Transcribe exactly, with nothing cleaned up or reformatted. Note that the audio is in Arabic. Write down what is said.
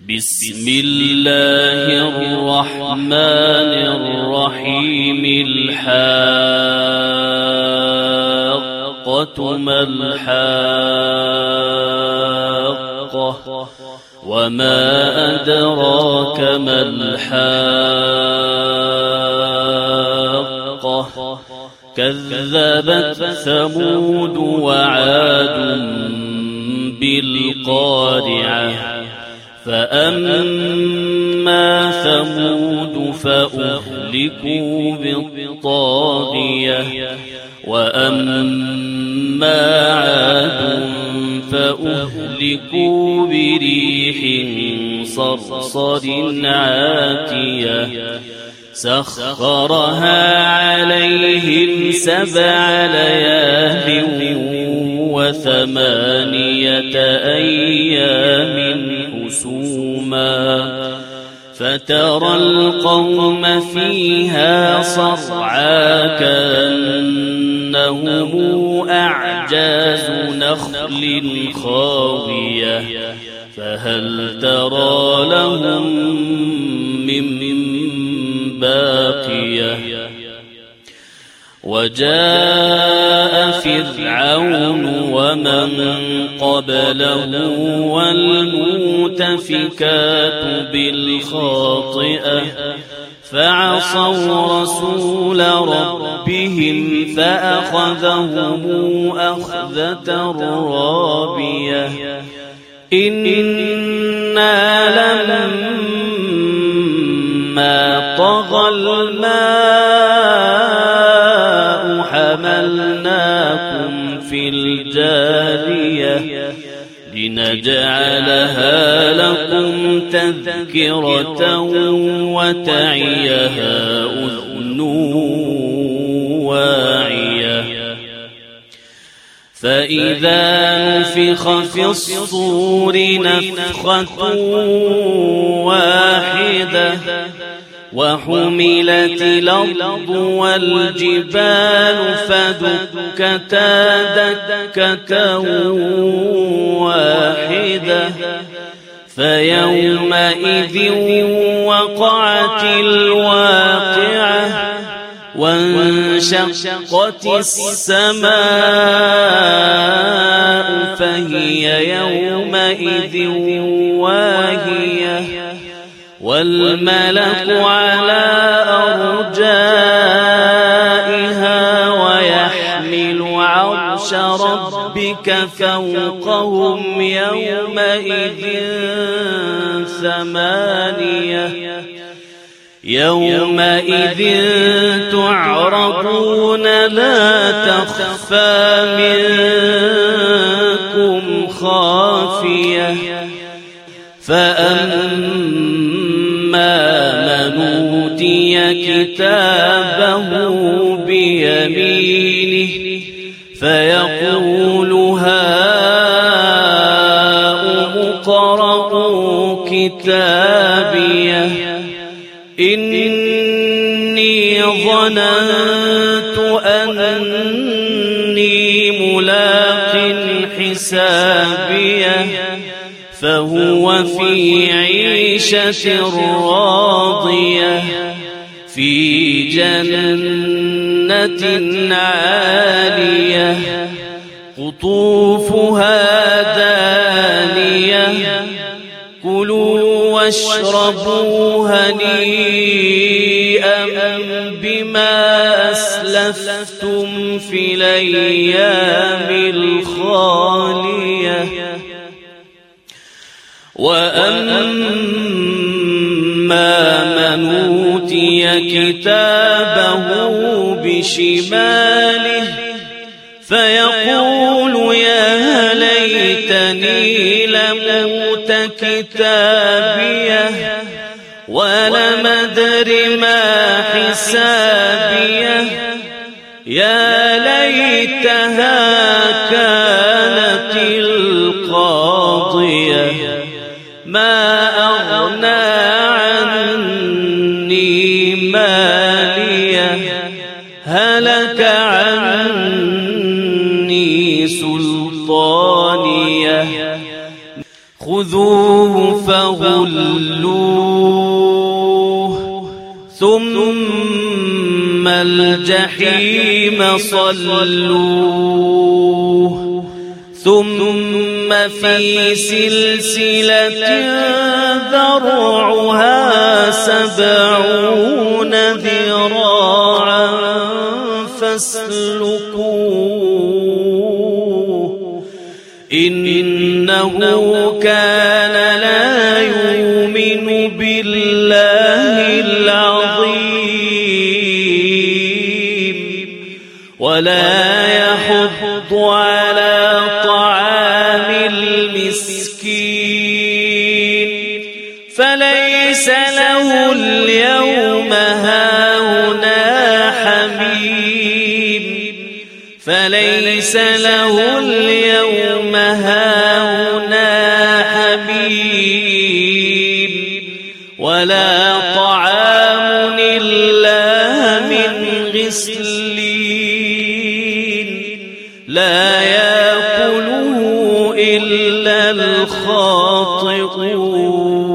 بسم الله الرحمن الرحيم. الحاقة ما الحاقة وما أدراك ما الحاقة كذبت ثمود وعاد بالقارعة فأما ثمود فأهلكوا بالطاغية وأما عاد فأهلكوا بريح صرصر عاتية سخرها عليهم سبع ليال وثمانية أيام حسوما فترى القوم فيها صرعى كأنهم أعجاز نخل خاوية فهل ترى لهم من باقية. وجاء فرعون ومن قبله والمؤتفكات بالخاطئة فعصوا رسول ربهم فأخذهم أخذة رابية إنا لما طغى الماء حملناكم في الجارية لنجعلها لكم تذكرة وتعيها أذن واعية. فإذا نفخ في الصور نفخة واحدة وحملت الأرض والجبال فدكتا دكة واحدة فيومئذ وقعت الواقعة وانشقت السماء فهي يومئذ واهية والملك على أرجائها ويحمل عرش ربك فوقهم يومئذ ثمانية يومئذ تعرضون لا تخفى منكم خافية فأما من أوتي كتابه بيمينه فيقول هاؤم اقرءوا كتابيه إني ظننت أني ملاق حسابيه فهو في عيشة راضية في جنة عالية قطوفها دانية كلوا واشربوا هنيئا بما أسلفتم في الأيام الخالية. وأما من أوتي كتابه بشماله فيقول يا ليتني لموت كتابيه ولم أدر ما حسابيه يا ليتها كانت القاضية ما أغنى عني ماليه هلك عني سلطانيه خذوه فغلوه ثم الجحيم صلوه ثم في سلسلة ذرعها سبعون ذراعا فاسلكوه إنه كان لا يؤمن بالله العظيم ولا يحض على طعام المسكين فليس له اليوم هاهنا حميم فليس له اليوم هاهنا حميم ولا طعام إلا من غسلين لا يأكله إلا الخاطئون